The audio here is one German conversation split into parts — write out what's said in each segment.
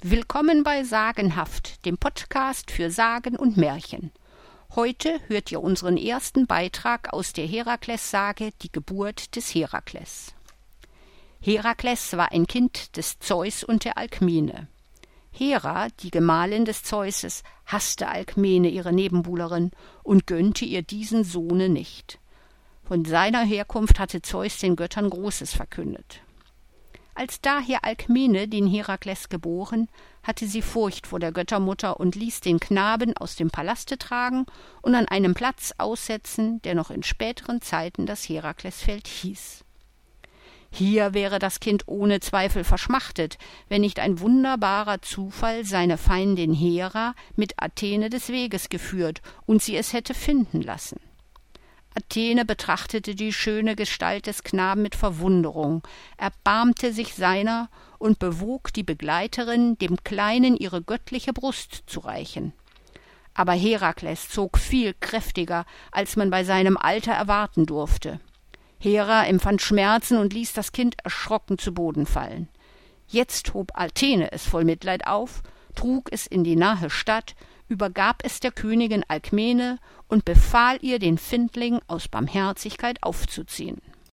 Willkommen bei Sagenhaft, dem Podcast für Sagen und Märchen. Heute hört ihr unseren ersten Beitrag aus der Herakles-Sage, die Geburt des Herakles. Herakles war ein Kind des Zeus und der Alkmene. Hera, die Gemahlin des Zeuses, hasste Alkmene, ihre Nebenbuhlerin, und gönnte ihr diesen Sohne nicht. Von seiner Herkunft hatte Zeus den Göttern Großes verkündet. Als daher Alkmene den Herakles geboren, hatte sie Furcht vor der Göttermutter und ließ den Knaben aus dem Palaste tragen und an einem Platz aussetzen, der noch in späteren Zeiten das Heraklesfeld hieß. Hier wäre das Kind ohne Zweifel verschmachtet, wenn nicht ein wunderbarer Zufall seine Feindin Hera mit Athene des Weges geführt und sie es hätte finden lassen. Athene betrachtete die schöne Gestalt des Knaben mit Verwunderung, erbarmte sich seiner und bewog die Begleiterin, dem Kleinen ihre göttliche Brust zu reichen. Aber Herakles zog viel kräftiger, als man bei seinem Alter erwarten durfte. Hera empfand Schmerzen und ließ das Kind erschrocken zu Boden fallen. Jetzt hob Athene es voll Mitleid auf, trug es in die nahe Stadt, übergab es der Königin Alkmene und befahl ihr, den Findling aus Barmherzigkeit aufzuziehen.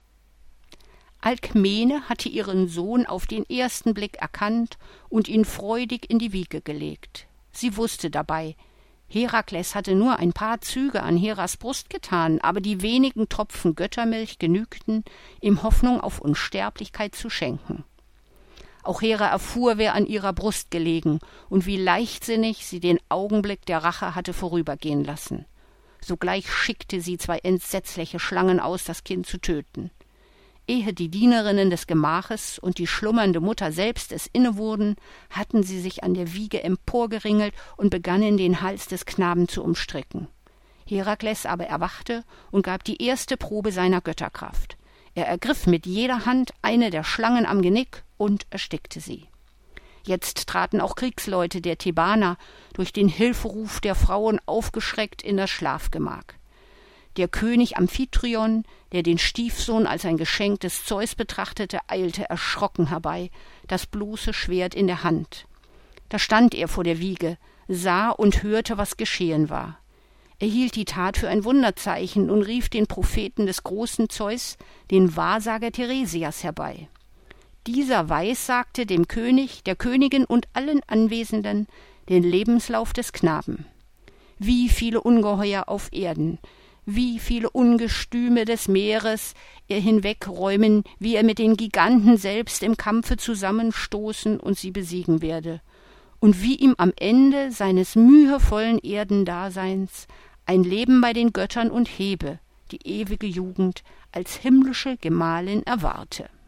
Alkmene hatte ihren Sohn auf den ersten Blick erkannt und ihn freudig in die Wiege gelegt. Sie wusste dabei, Herakles hatte nur ein paar Züge an Heras Brust getan, aber die wenigen Tropfen Göttermilch genügten, ihm Hoffnung auf Unsterblichkeit zu schenken. Auch Hera erfuhr, wer an ihrer Brust gelegen und wie leichtsinnig sie den Augenblick der Rache hatte vorübergehen lassen. Sogleich schickte sie 2 entsetzliche Schlangen aus, das Kind zu töten. Ehe die Dienerinnen des Gemaches und die schlummernde Mutter selbst es inne wurden, hatten sie sich an der Wiege emporgeringelt und begannen, den Hals des Knaben zu umstricken. Herakles aber erwachte und gab die erste Probe seiner Götterkraft. Er ergriff mit jeder Hand eine der Schlangen am Genick und erstickte sie. Jetzt traten auch Kriegsleute der Thebaner, durch den Hilferuf der Frauen aufgeschreckt, in das Schlafgemach. Der König Amphitryon, der den Stiefsohn als ein Geschenk des Zeus betrachtete, eilte erschrocken herbei, das bloße Schwert in der Hand. Da stand er vor der Wiege, sah und hörte, was geschehen war. Er hielt die Tat für ein Wunderzeichen und rief den Propheten des großen Zeus, den Wahrsager Theresias, herbei. Dieser weissagte dem König, der Königin und allen Anwesenden den Lebenslauf des Knaben. Wie viele Ungeheuer auf Erden, wie viele Ungestüme des Meeres er hinwegräumen, wie er mit den Giganten selbst im Kampfe zusammenstoßen und sie besiegen werde, und wie ihm am Ende seines mühevollen Erdendaseins ein Leben bei den Göttern und Hebe, die ewige Jugend, als himmlische Gemahlin erwarte.